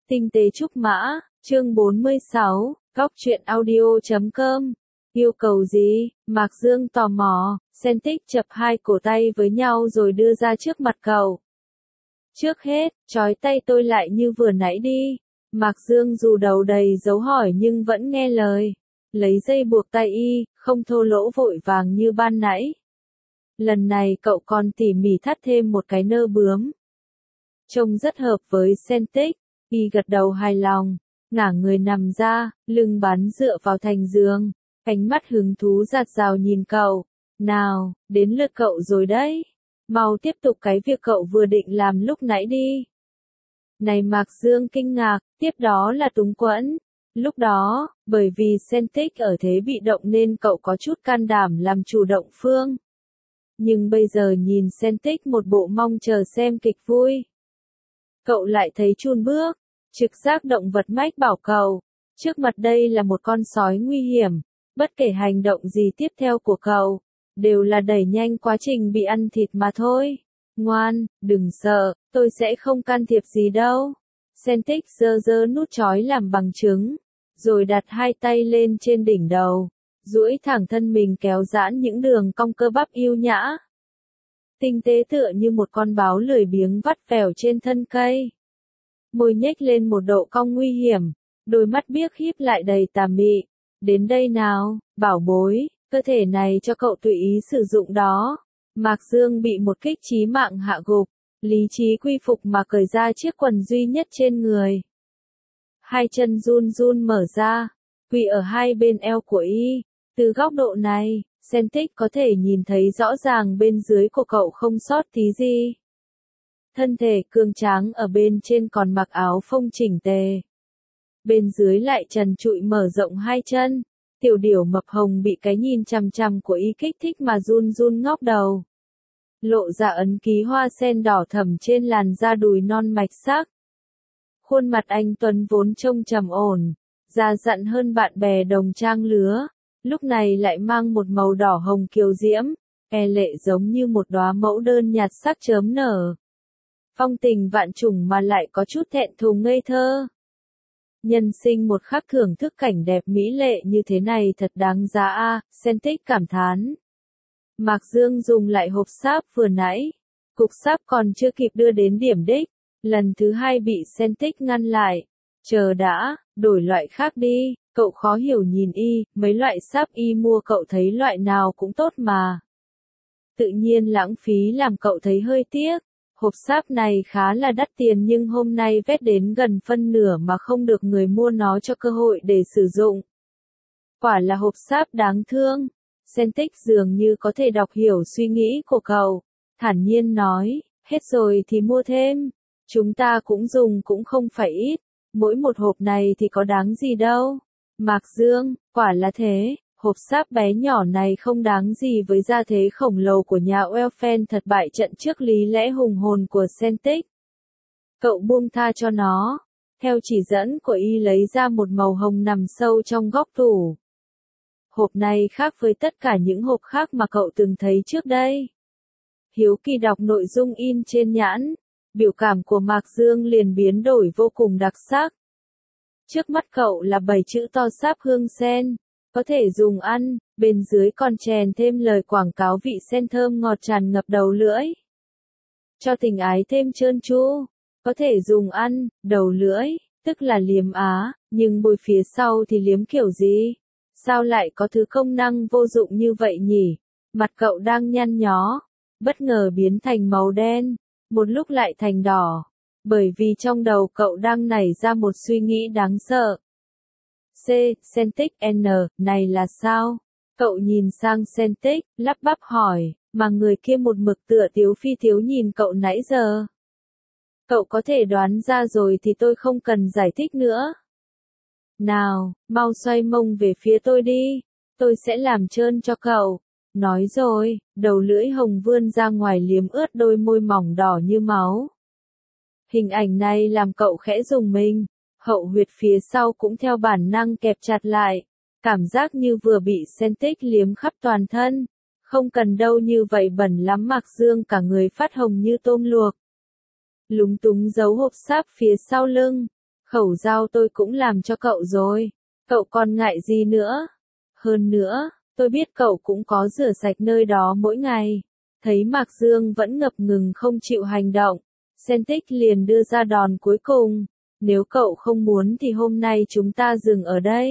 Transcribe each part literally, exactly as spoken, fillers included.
Tinh tế trúc mã, chương bốn mươi sáu, góc truyện audio chấm com. Yêu cầu gì? Mạc Dương tò mò, Sentic chập hai cổ tay với nhau rồi đưa ra trước mặt cậu. Trước hết, trói tay tôi lại như vừa nãy đi. Mạc Dương dù đầu đầy dấu hỏi nhưng vẫn nghe lời. Lấy dây buộc tay y, không thô lỗ vội vàng như ban nãy. Lần này cậu còn tỉ mỉ thắt thêm một cái nơ bướm. Trông rất hợp với Sentic. Y gật đầu hài lòng, ngả người nằm ra, lưng bắn dựa vào thành giường, ánh mắt hứng thú rạt rào nhìn cậu. Nào, đến lượt cậu rồi đấy. Mau tiếp tục cái việc cậu vừa định làm lúc nãy đi. Này Mạc Dương kinh ngạc, tiếp đó là túng quẫn. Lúc đó, bởi vì Sentic ở thế bị động nên cậu có chút can đảm làm chủ động phương. Nhưng bây giờ nhìn Sentic một bộ mong chờ xem kịch vui. Cậu lại thấy chun bước, trực giác động vật mách bảo cậu, trước mặt đây là một con sói nguy hiểm, bất kể hành động gì tiếp theo của cậu, đều là đẩy nhanh quá trình bị ăn thịt mà thôi. Ngoan, đừng sợ, tôi sẽ không can thiệp gì đâu. Sentic giơ giơ nút trói làm bằng chứng, rồi đặt hai tay lên trên đỉnh đầu, duỗi thẳng thân mình kéo giãn những đường cong cơ bắp yêu nhã. Tinh tế tựa như một con báo lười biếng vắt vẻo trên thân cây. Môi nhếch lên một độ cong nguy hiểm, đôi mắt biếc híp lại đầy tà mị. Đến đây nào, bảo bối, cơ thể này cho cậu tùy ý sử dụng đó. Mạc Dương bị một kích chí mạng hạ gục, lý trí quy phục mà cởi ra chiếc quần duy nhất trên người. Hai chân run run mở ra, quỳ ở hai bên eo của y. Từ góc độ này, Sentic có thể nhìn thấy rõ ràng bên dưới của cậu không sót tí gì. Thân thể cường tráng ở bên trên còn mặc áo phông chỉnh tề. Bên dưới lại trần trụi mở rộng hai chân. Tiểu điểu mập hồng bị cái nhìn chằm chằm của y kích thích mà run run ngóc đầu. Lộ ra ấn ký hoa sen đỏ thẫm trên làn da đùi non mạch sắc. Khuôn mặt anh Tuấn vốn trông trầm ổn, già dặn hơn bạn bè đồng trang lứa, lúc này lại mang một màu đỏ hồng kiều diễm, e lệ giống như một đóa mẫu đơn nhạt sắc chớm nở. Phong tình vạn trùng mà lại có chút thẹn thùng ngây thơ. Nhân sinh một khắc thưởng thức cảnh đẹp mỹ lệ như thế này thật đáng giá a, Sentic cảm thán. Mạc Dương dùng lại hộp sáp vừa nãy. Cục sáp còn chưa kịp đưa đến điểm đích, lần thứ hai bị Sentic ngăn lại. Chờ đã, đổi loại khác đi. Cậu khó hiểu nhìn y, mấy loại sáp y mua cậu thấy loại nào cũng tốt mà. Tự nhiên lãng phí làm cậu thấy hơi tiếc. Hộp sáp này khá là đắt tiền nhưng hôm nay vét đến gần phân nửa mà không được người mua nó cho cơ hội để sử dụng. Quả là hộp sáp đáng thương. Sentic dường như có thể đọc hiểu suy nghĩ của cậu. Thản nhiên nói, hết rồi thì mua thêm. Chúng ta cũng dùng cũng không phải ít. Mỗi một hộp này thì có đáng gì đâu. Mạc Dương, quả là thế. Hộp sáp bé nhỏ này không đáng gì với gia thế khổng lồ của nhà Elfen thật bại trận trước lý lẽ hùng hồn của Sentic. Cậu buông tha cho nó. Theo chỉ dẫn của y lấy ra một màu hồng nằm sâu trong góc tủ. Hộp này khác với tất cả những hộp khác mà cậu từng thấy trước đây. Hiếu kỳ đọc nội dung in trên nhãn, biểu cảm của Mạc Dương liền biến đổi vô cùng đặc sắc. Trước mắt cậu là bảy chữ to sáp hương sen. Có thể dùng ăn, bên dưới còn chèn thêm lời quảng cáo vị sen thơm ngọt tràn ngập đầu lưỡi. Cho tình ái thêm trơn tru, có thể dùng ăn, đầu lưỡi, tức là liếm á, nhưng bôi phía sau thì liếm kiểu gì? Sao lại có thứ công năng vô dụng như vậy nhỉ? Mặt cậu đang nhăn nhó, bất ngờ biến thành màu đen, một lúc lại thành đỏ, bởi vì trong đầu cậu đang nảy ra một suy nghĩ đáng sợ. C, Sentic N, này là sao? Cậu nhìn sang Sentic, lắp bắp hỏi, mà người kia một mực tựa tiếu phi thiếu nhìn cậu nãy giờ. Cậu có thể đoán ra rồi thì tôi không cần giải thích nữa. Nào, mau xoay mông về phía tôi đi, tôi sẽ làm trơn cho cậu. Nói rồi, đầu lưỡi hồng vươn ra ngoài liếm ướt đôi môi mỏng đỏ như máu. Hình ảnh này làm cậu khẽ rùng mình. Hậu huyệt phía sau cũng theo bản năng kẹp chặt lại. Cảm giác như vừa bị Sentic liếm khắp toàn thân. Không cần đâu như vậy bẩn lắm. Mạc Dương cả người phát hồng như tôm luộc. Lúng túng giấu hộp sáp phía sau lưng. Khẩu dao tôi cũng làm cho cậu rồi. Cậu còn ngại gì nữa? Hơn nữa, tôi biết cậu cũng có rửa sạch nơi đó mỗi ngày. Thấy Mạc Dương vẫn ngập ngừng không chịu hành động, Sentic liền đưa ra đòn cuối cùng. Nếu cậu không muốn thì hôm nay chúng ta dừng ở đây.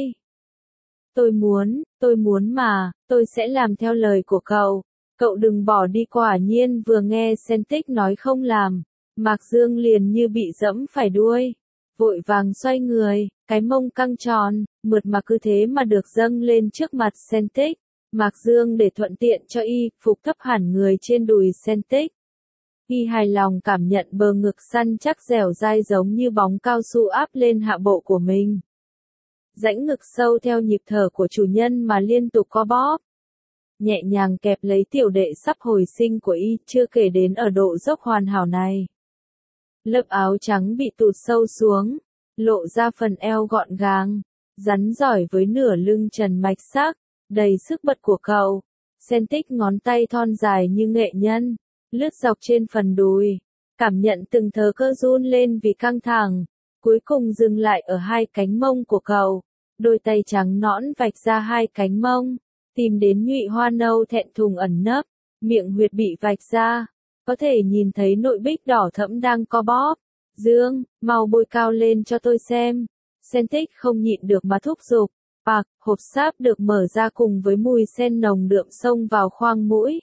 Tôi muốn, tôi muốn mà, tôi sẽ làm theo lời của cậu. Cậu đừng bỏ đi. Quả nhiên vừa nghe Sentic nói không làm, Mạc Dương liền như bị dẫm phải đuôi. Vội vàng xoay người, cái mông căng tròn, mượt mà cứ thế mà được dâng lên trước mặt Sentic. Mạc Dương để thuận tiện cho y phục thấp hẳn người trên đùi Sentic. Y hài lòng cảm nhận bờ ngực săn chắc dẻo dai giống như bóng cao su áp lên hạ bộ của mình. Rãnh ngực sâu theo nhịp thở của chủ nhân mà liên tục co bóp. Nhẹ nhàng kẹp lấy tiểu đệ sắp hồi sinh của y, chưa kể đến ở độ dốc hoàn hảo này. Lớp áo trắng bị tụt sâu xuống, lộ ra phần eo gọn gàng, rắn giỏi với nửa lưng trần mạch sắc, đầy sức bật của cậu. Sentic ngón tay thon dài như nghệ nhân, lướt dọc trên phần đùi, cảm nhận từng thớ cơ run lên vì căng thẳng, cuối cùng dừng lại ở hai cánh mông của cậu. Đôi tay trắng nõn vạch ra hai cánh mông, tìm đến nhụy hoa nâu thẹn thùng ẩn nấp, miệng huyệt bị vạch ra, có thể nhìn thấy nội bích đỏ thẫm đang co bóp. Dương, mau bôi cao lên cho tôi xem. Sentic không nhịn được mà thúc giục. Bạc, hộp sáp được mở ra cùng với mùi sen nồng đượm xông vào khoang mũi.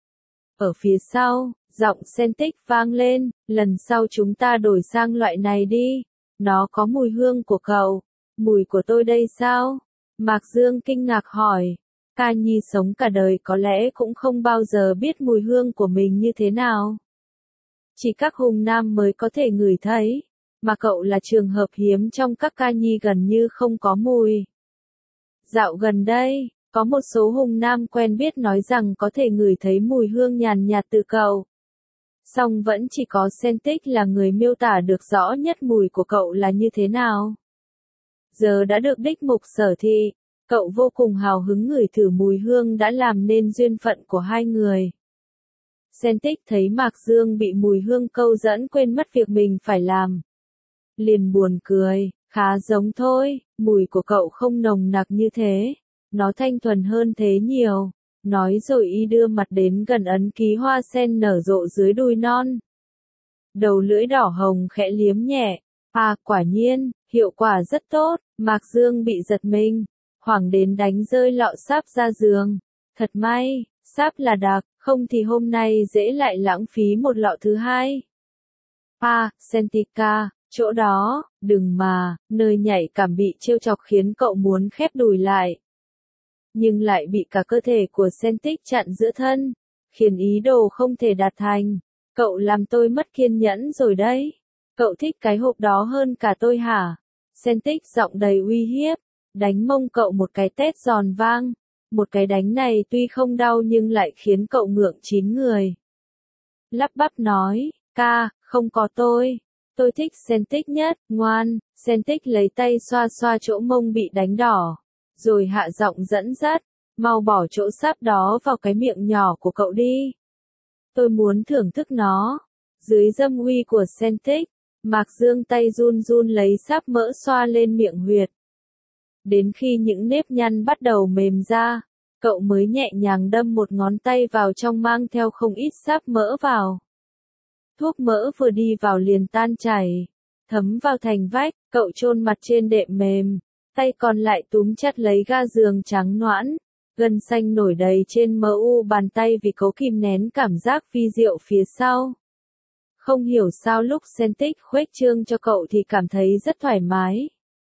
Ở phía sau, giọng Sentic vang lên, lần sau chúng ta đổi sang loại này đi. Nó có mùi hương của cậu. Mùi của tôi đây sao? Mạc Dương kinh ngạc hỏi. Ca Nhi sống cả đời có lẽ cũng không bao giờ biết mùi hương của mình như thế nào. Chỉ các hùng nam mới có thể ngửi thấy, mà cậu là trường hợp hiếm trong các ca nhi gần như không có mùi. Dạo gần đây, có một số hùng nam quen biết nói rằng có thể ngửi thấy mùi hương nhàn nhạt từ cậu. Song vẫn chỉ có Sentic là người miêu tả được rõ nhất mùi của cậu là như thế nào. Giờ đã được đích mục sở thị, cậu vô cùng hào hứng ngửi thử mùi hương đã làm nên duyên phận của hai người. Sentic thấy Mạc Dương bị mùi hương câu dẫn quên mất việc mình phải làm. Liền buồn cười, khá giống thôi, mùi của cậu không nồng nặc như thế, nó thanh thuần hơn thế nhiều. Nói rồi y đưa mặt đến gần ấn ký hoa sen nở rộ dưới đùi non. Đầu lưỡi đỏ hồng khẽ liếm nhẹ, à quả nhiên, hiệu quả rất tốt. Mạc Dương bị giật mình, hoảng đến đánh rơi lọ sáp ra giường. Thật may, sáp là đặc, không thì hôm nay dễ lại lãng phí một lọ thứ hai. À, Sentica, chỗ đó, đừng mà, nơi nhạy cảm bị trêu chọc khiến cậu muốn khép đùi lại. Nhưng lại bị cả cơ thể của Sentic chặn giữa thân, khiến ý đồ không thể đạt thành. Cậu làm tôi mất kiên nhẫn rồi đấy. Cậu thích cái hộp đó hơn cả tôi hả? Sentic giọng đầy uy hiếp, đánh mông cậu một cái tét giòn vang. Một cái đánh này tuy không đau nhưng lại khiến cậu ngượng chín người. Lắp bắp nói, ca, không có tôi. Tôi thích Sentic nhất, ngoan. Sentic lấy tay xoa xoa chỗ mông bị đánh đỏ. Rồi hạ giọng dẫn dắt, mau bỏ chỗ sáp đó vào cái miệng nhỏ của cậu đi. Tôi muốn thưởng thức nó. Dưới dâm uy của Sentic, Mạc Dương tay run run lấy sáp mỡ xoa lên miệng huyệt. Đến khi những nếp nhăn bắt đầu mềm ra, cậu mới nhẹ nhàng đâm một ngón tay vào trong mang theo không ít sáp mỡ vào. Thuốc mỡ vừa đi vào liền tan chảy, thấm vào thành vách, cậu chôn mặt trên đệm mềm, tay còn lại túm chặt lấy ga giường trắng nõn, gân xanh nổi đầy trên mờ u bàn tay vì cố kìm nén cảm giác vi diệu phía sau. Không hiểu sao lúc Sentic khuếch trương cho cậu thì cảm thấy rất thoải mái.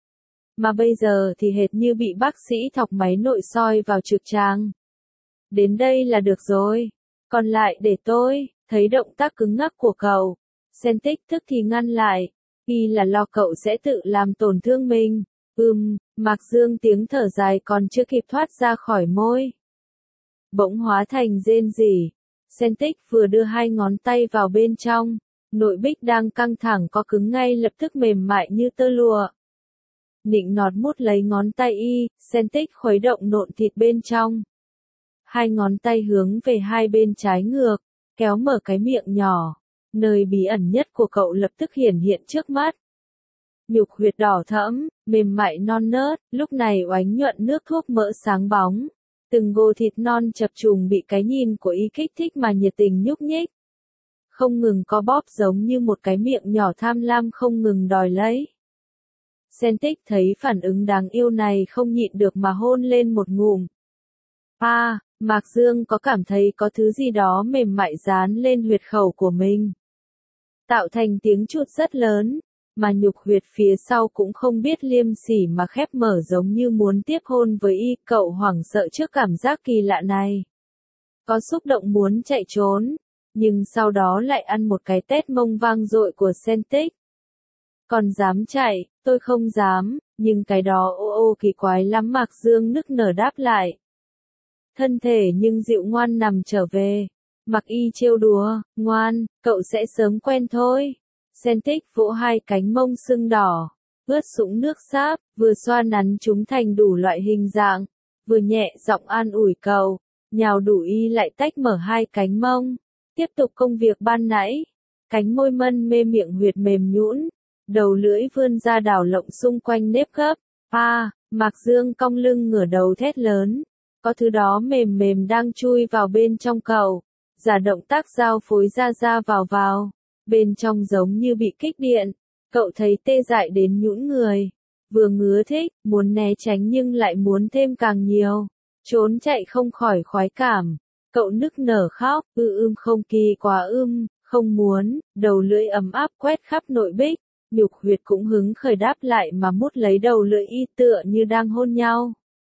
Mà bây giờ thì hệt như bị bác sĩ thọc máy nội soi vào trực tràng. Đến đây là được rồi. Còn lại để tôi. Thấy động tác cứng ngắc của cậu, Sentic tức thì ngăn lại. Y là lo cậu sẽ tự làm tổn thương mình. Ừm, Mạc Dương tiếng thở dài còn chưa kịp thoát ra khỏi môi. Bỗng hóa thành rên rỉ. Sentic vừa đưa hai ngón tay vào bên trong. Nội bích đang căng thẳng có cứng ngay lập tức mềm mại như tơ lụa. Nịnh nọt mút lấy ngón tay y, Sentic khuấy động nộn thịt bên trong. Hai ngón tay hướng về hai bên trái ngược, kéo mở cái miệng nhỏ. Nơi bí ẩn nhất của cậu lập tức hiển hiện trước mắt. Nhục huyệt đỏ thẫm, mềm mại non nớt, lúc này oánh nhuận nước thuốc mỡ sáng bóng. Từng gô thịt non chập trùng bị cái nhìn của y kích thích mà nhiệt tình nhúc nhích. Không ngừng co bóp giống như một cái miệng nhỏ tham lam không ngừng đòi lấy. Sentic thấy phản ứng đáng yêu này không nhịn được mà hôn lên một ngụm. À, Mạc Dương có cảm thấy có thứ gì đó mềm mại dán lên huyệt khẩu của mình. Tạo thành tiếng chuột rất lớn, mà nhục huyệt phía sau cũng không biết liêm sỉ mà khép mở giống như muốn tiếp hôn với y. Cậu hoảng sợ trước cảm giác kỳ lạ này. Có xúc động muốn chạy trốn, nhưng sau đó lại ăn một cái tét mông vang dội của Sentic. Còn dám chạy, tôi không dám, nhưng cái đó ô ô kỳ quái lắm. Mạc Dương nức nở đáp lại. Thân thể nhưng dịu ngoan nằm trở về. Mặc y trêu đùa, ngoan, cậu sẽ sớm quen thôi. Sentic vỗ hai cánh mông sưng đỏ, ướt sũng nước sáp, vừa xoa nắn chúng thành đủ loại hình dạng, vừa nhẹ giọng an ủi cậu, nhào đủ y lại tách mở hai cánh mông, tiếp tục công việc ban nãy. Cánh môi mân mê miệng huyệt mềm nhũn, đầu lưỡi vươn ra đảo lộng xung quanh nếp gấp. À, Mạc Dương cong lưng ngửa đầu thét lớn, có thứ đó mềm mềm đang chui vào bên trong cậu. Giả động tác giao phối ra ra vào vào, bên trong giống như bị kích điện, cậu thấy tê dại đến nhũn người, vừa ngứa thích, muốn né tránh nhưng lại muốn thêm càng nhiều, trốn chạy không khỏi khoái cảm, cậu nức nở khóc, ư ưm không kỳ quá ưm, không muốn, đầu lưỡi ấm áp quét khắp nội bích, nhục huyệt cũng hứng khởi đáp lại mà mút lấy đầu lưỡi y tựa như đang hôn nhau.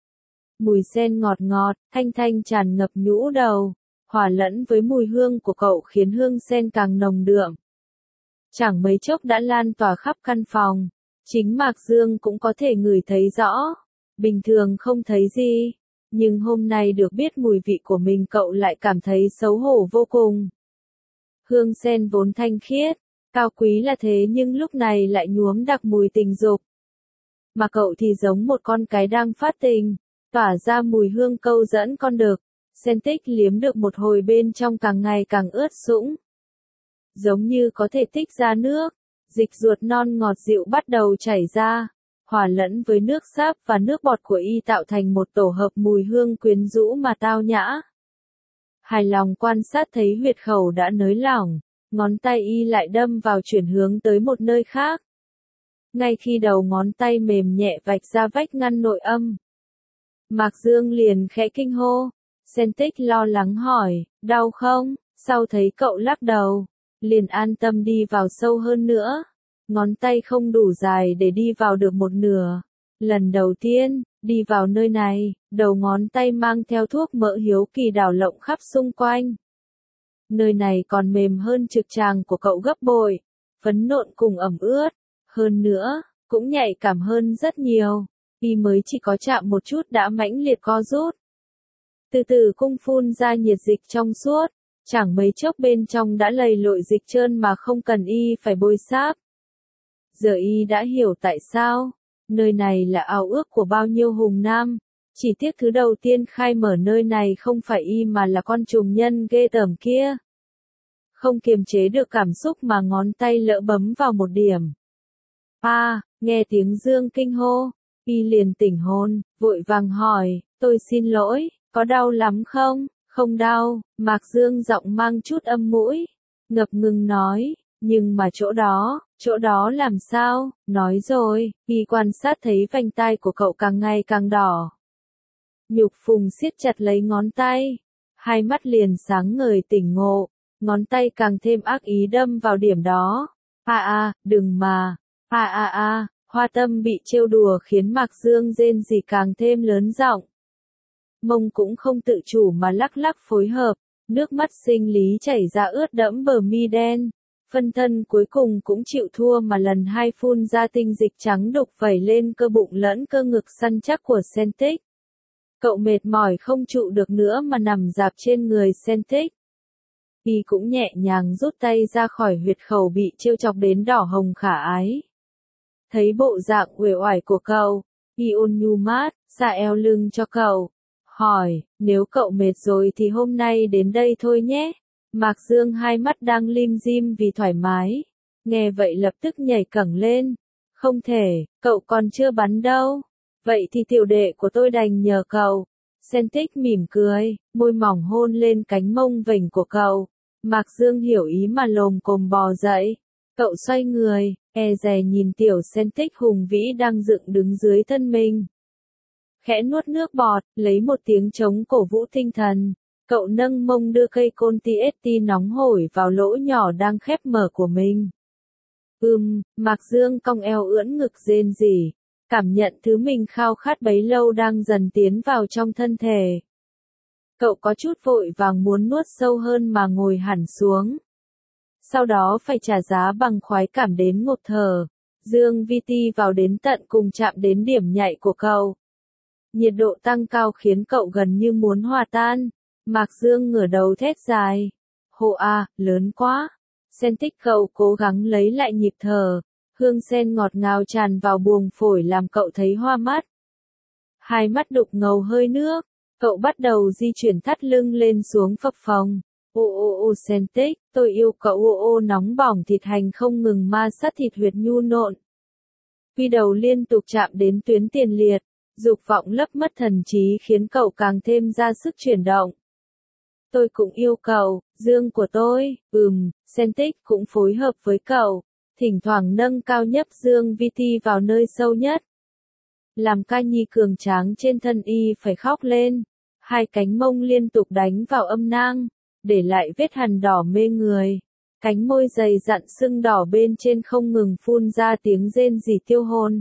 Mùi sen ngọt ngọt, thanh thanh tràn ngập nhũ đầu. Hòa lẫn với mùi hương của cậu khiến hương sen càng nồng đượm. Chẳng mấy chốc đã lan tỏa khắp căn phòng, chính Mạc Dương cũng có thể ngửi thấy rõ, bình thường không thấy gì, nhưng hôm nay được biết mùi vị của mình cậu lại cảm thấy xấu hổ vô cùng. Hương sen vốn thanh khiết, cao quý là thế nhưng lúc này lại nhuốm đặc mùi tình dục. Mà cậu thì giống một con cái đang phát tình, tỏa ra mùi hương câu dẫn con đực. Sentic liếm được một hồi bên trong càng ngày càng ướt sũng. Giống như có thể tích ra nước, dịch ruột non ngọt dịu bắt đầu chảy ra, hòa lẫn với nước sáp và nước bọt của y tạo thành một tổ hợp mùi hương quyến rũ mà tao nhã. Hài lòng quan sát thấy huyệt khẩu đã nới lỏng, ngón tay y lại đâm vào chuyển hướng tới một nơi khác. Ngay khi đầu ngón tay mềm nhẹ vạch ra vách ngăn nội âm, Mạc Dương liền khẽ kinh hô. Sentic lo lắng hỏi, đau không? Sau thấy cậu lắc đầu, liền an tâm đi vào sâu hơn nữa. Ngón tay không đủ dài để đi vào được một nửa. Lần đầu tiên, đi vào nơi này, đầu ngón tay mang theo thuốc mỡ hiếu kỳ đảo lộng khắp xung quanh. Nơi này còn mềm hơn trực tràng của cậu gấp bội, phấn nộn cùng ẩm ướt. Hơn nữa, cũng nhạy cảm hơn rất nhiều. Y mới chỉ có chạm một chút đã mãnh liệt co rút. Từ từ cung phun ra nhiệt dịch trong suốt, chẳng mấy chốc bên trong đã lầy lội dịch trơn mà không cần y phải bôi sáp. Giờ y đã hiểu tại sao, nơi này là ao ước của bao nhiêu hùng nam, chỉ tiếc thứ đầu tiên khai mở nơi này không phải y mà là con trùng nhân ghê tởm kia. Không kiềm chế được cảm xúc mà ngón tay lỡ bấm vào một điểm. À, nghe tiếng Dương kinh hô, y liền tỉnh hồn, vội vàng hỏi, tôi xin lỗi. Có đau lắm không? Không đau, Mạc Dương giọng mang chút âm mũi, ngập ngừng nói, nhưng mà chỗ đó, chỗ đó làm sao? Nói rồi, y quan sát thấy vành tai của cậu càng ngày càng đỏ. Nhục Phùng siết chặt lấy ngón tay, hai mắt liền sáng ngời tỉnh ngộ, ngón tay càng thêm ác ý đâm vào điểm đó. À à, đừng mà, à à à, Hoa Tâm bị trêu đùa khiến Mạc Dương rên rỉ càng thêm lớn giọng. Mông cũng không tự chủ mà lắc lắc phối hợp, nước mắt sinh lý chảy ra ướt đẫm bờ mi đen, phân thân cuối cùng cũng chịu thua mà lần hai phun ra tinh dịch trắng đục vẩy lên cơ bụng lẫn cơ ngực săn chắc của Sentic. Cậu mệt mỏi không trụ được nữa mà nằm dạp trên người Sentic. Y cũng nhẹ nhàng rút tay ra khỏi huyệt khẩu bị trêu chọc đến đỏ hồng khả ái. Thấy bộ dạng uể oải của cậu, y ôn nhu mát, xả eo lưng cho cậu. Hỏi, nếu cậu mệt rồi thì hôm nay đến đây thôi nhé. Mạc Dương hai mắt đang lim dim vì thoải mái. Nghe vậy lập tức nhảy cẳng lên. Không thể, cậu còn chưa bắn đâu. Vậy thì tiểu đệ của tôi đành nhờ cậu. Sentic mỉm cười, môi mỏng hôn lên cánh mông vểnh của cậu. Mạc Dương hiểu ý mà lồm cồm bò dậy. Cậu xoay người, e dè nhìn tiểu Sentic hùng vĩ đang dựng đứng dưới thân mình. Khẽ nuốt nước bọt, lấy một tiếng trống cổ vũ tinh thần. Cậu nâng mông đưa cây côn tê ét tê nóng hổi vào lỗ nhỏ đang khép mở của mình. Ừm, Mạc Dương cong eo ưỡn ngực rên rỉ, cảm nhận thứ mình khao khát bấy lâu đang dần tiến vào trong thân thể. Cậu có chút vội vàng muốn nuốt sâu hơn mà ngồi hẳn xuống. Sau đó phải trả giá bằng khoái cảm đến ngộp thở. Dương vê tê vào đến tận cùng chạm đến điểm nhạy của cậu. Nhiệt độ tăng cao khiến cậu gần như muốn hòa tan. Mạc Dương ngửa đầu thét dài. Hô a, lớn quá. Sentic cậu cố gắng lấy lại nhịp thở. Hương sen ngọt ngào tràn vào buồng phổi làm cậu thấy hoa mắt. Hai mắt đục ngầu hơi nước. Cậu bắt đầu di chuyển thắt lưng lên xuống phập phồng. Ô ô ô Sentic, tôi yêu cậu ô ô nóng bỏng thịt hành không ngừng ma sát thịt huyệt nhu nộn. Quy đầu liên tục chạm đến tuyến tiền liệt. Dục vọng lấp mất thần trí khiến cậu càng thêm ra sức chuyển động. Tôi cũng yêu cậu, Dương của tôi, ừm, Sentic cũng phối hợp với cậu, thỉnh thoảng nâng cao nhấp Dương vê tê vào nơi sâu nhất. Làm ca nhi cường tráng trên thân y phải khóc lên, hai cánh mông liên tục đánh vào âm nang, để lại vết hằn đỏ mê người. Cánh môi dày dặn sưng đỏ bên trên không ngừng phun ra tiếng rên rỉ tiêu hồn.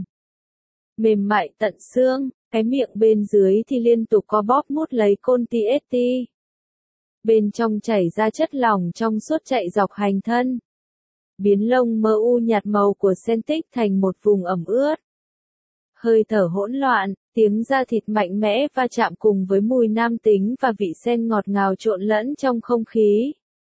Mềm mại tận xương, cái miệng bên dưới thì liên tục có bóp mút lấy côn tê ét tê. Bên trong chảy ra chất lỏng trong suốt chạy dọc hành thân. Biến lông mờ u nhạt màu của Sentic thành một vùng ẩm ướt. Hơi thở hỗn loạn, tiếng da thịt mạnh mẽ va chạm cùng với mùi nam tính và vị sen ngọt ngào trộn lẫn trong không khí.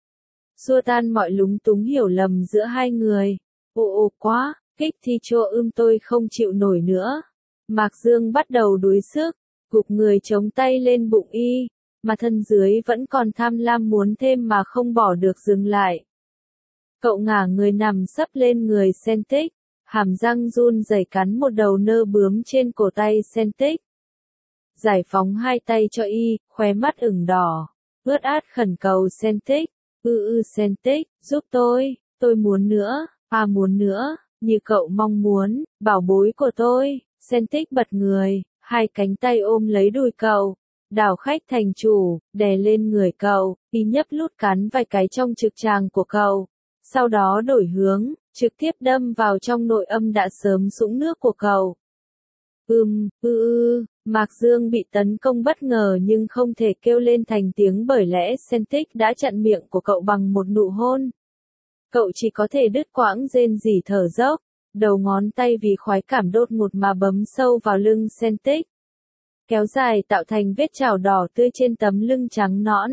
Xua tan mọi lúng túng hiểu lầm giữa hai người. Ồ ồ quá, kích thi chô ưm tôi không chịu nổi nữa. Mạc Dương bắt đầu đuối sức, gục người chống tay lên bụng y, mà thân dưới vẫn còn tham lam muốn thêm mà không bỏ được dừng lại. Cậu ngả người nằm sấp lên người Sentic, hàm răng run rẩy cắn một đầu nơ bướm trên cổ tay Sentic. Giải phóng hai tay cho y, khóe mắt ửng đỏ, ướt át khẩn cầu Sentic, ư ư Sentic, giúp tôi, tôi muốn nữa, à muốn nữa, như cậu mong muốn, bảo bối của tôi. Sentic bật người, hai cánh tay ôm lấy đùi cậu, đảo khách thành chủ, đè lên người cậu, y nhấp lút cắn vài cái trong trực tràng của cậu. Sau đó đổi hướng, trực tiếp đâm vào trong nội âm đã sớm sũng nước của cậu. Ừm, ư ư, Mạc Dương bị tấn công bất ngờ nhưng không thể kêu lên thành tiếng bởi lẽ Sentic đã chặn miệng của cậu bằng một nụ hôn. Cậu chỉ có thể đứt quãng rên rỉ thở dốc, đầu ngón tay vì khoái cảm đột ngột mà bấm sâu vào lưng Sentic. Kéo dài tạo thành vết chảo đỏ tươi trên tấm lưng trắng nõn.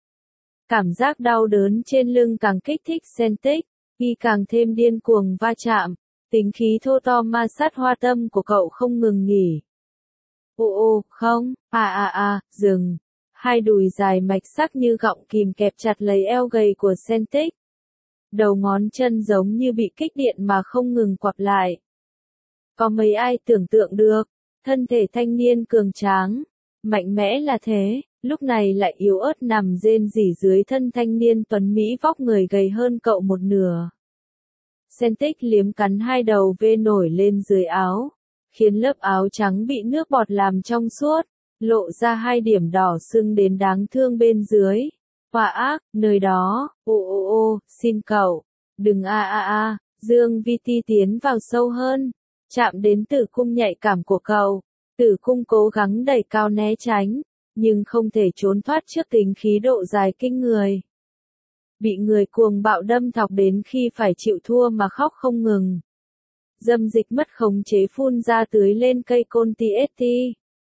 Cảm giác đau đớn trên lưng càng kích thích Sentic, y càng thêm điên cuồng va chạm, tính khí thô to ma sát hoa tâm của cậu không ngừng nghỉ. Ô ô, không, à à à, dừng. Hai đùi dài mạch sắc như gọng kìm kẹp chặt lấy eo gầy của Sentic. Đầu ngón chân giống như bị kích điện mà không ngừng quặp lại. Có mấy ai tưởng tượng được, thân thể thanh niên cường tráng, mạnh mẽ là thế, lúc này lại yếu ớt nằm rên rỉ dưới thân thanh niên tuấn Mỹ vóc người gầy hơn cậu một nửa. Sentic liếm cắn hai đầu vê nổi lên dưới áo, khiến lớp áo trắng bị nước bọt làm trong suốt, lộ ra hai điểm đỏ sưng đến đáng thương bên dưới. Hòa ác, nơi đó, ô ô ô, xin cậu, đừng a a a, Dương vê tê tiến vào sâu hơn, chạm đến tử cung nhạy cảm của cậu, tử cung cố gắng đẩy cao né tránh, nhưng không thể trốn thoát trước tính khí độ dài kinh người. Bị người cuồng bạo đâm thọc đến khi phải chịu thua mà khóc không ngừng. Dâm dịch mất khống chế phun ra tưới lên cây côn tê ét tê,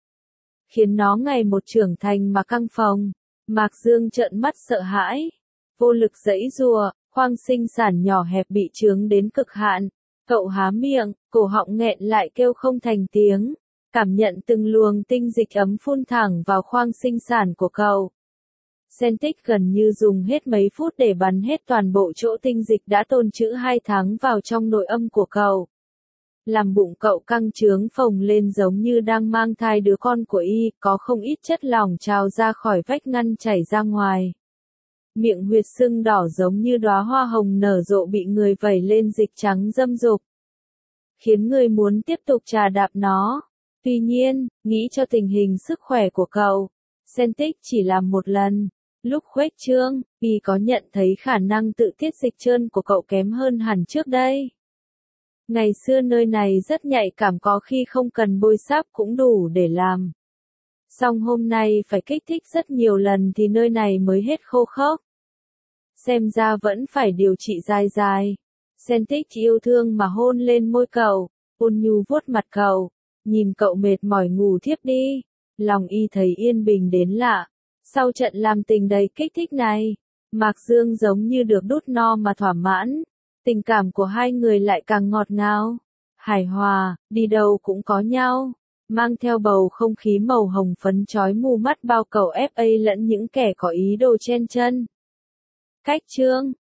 khiến nó ngày một trưởng thành mà căng phồng. Mạc Dương trợn mắt sợ hãi, vô lực giãy giụa, khoang sinh sản nhỏ hẹp bị chướng đến cực hạn. Cậu há miệng, cổ họng nghẹn lại kêu không thành tiếng, cảm nhận từng luồng tinh dịch ấm phun thẳng vào khoang sinh sản của cậu. Sentic gần như dùng hết mấy phút để bắn hết toàn bộ chỗ tinh dịch đã tồn trữ hai tháng vào trong nội âm của cậu. làm bụng cậu căng trướng phồng lên giống như đang mang thai đứa con của y, có không ít chất lỏng trào ra khỏi vách ngăn chảy ra ngoài. Miệng huyệt sưng đỏ giống như đóa hoa hồng nở rộ bị người vẩy lên dịch trắng dâm dục, khiến người muốn tiếp tục trà đạp nó. Tuy nhiên, nghĩ cho tình hình sức khỏe của cậu, Sentic chỉ làm một lần. Lúc khuếch trương, y có nhận thấy khả năng tự tiết dịch trơn của cậu kém hơn hẳn trước đây. Ngày xưa nơi này rất nhạy cảm, có khi không cần bôi sáp cũng đủ để làm. Song hôm nay phải kích thích rất nhiều lần thì nơi này mới hết khô khốc. Xem ra vẫn phải điều trị dài dài. Sentic yêu thương mà hôn lên môi cậu, ôn nhu vuốt mặt cậu, nhìn cậu mệt mỏi ngủ thiếp đi. Lòng y thấy yên bình đến lạ. Sau trận làm tình đầy kích thích này, Mạc Dương giống như được đút no mà thỏa mãn. Tình cảm của hai người lại càng ngọt ngào, hài hòa, đi đâu cũng có nhau, mang theo bầu không khí màu hồng phấn chói mù mắt bao cầu ép a lẫn những kẻ có ý đồ chen chân. Cách chương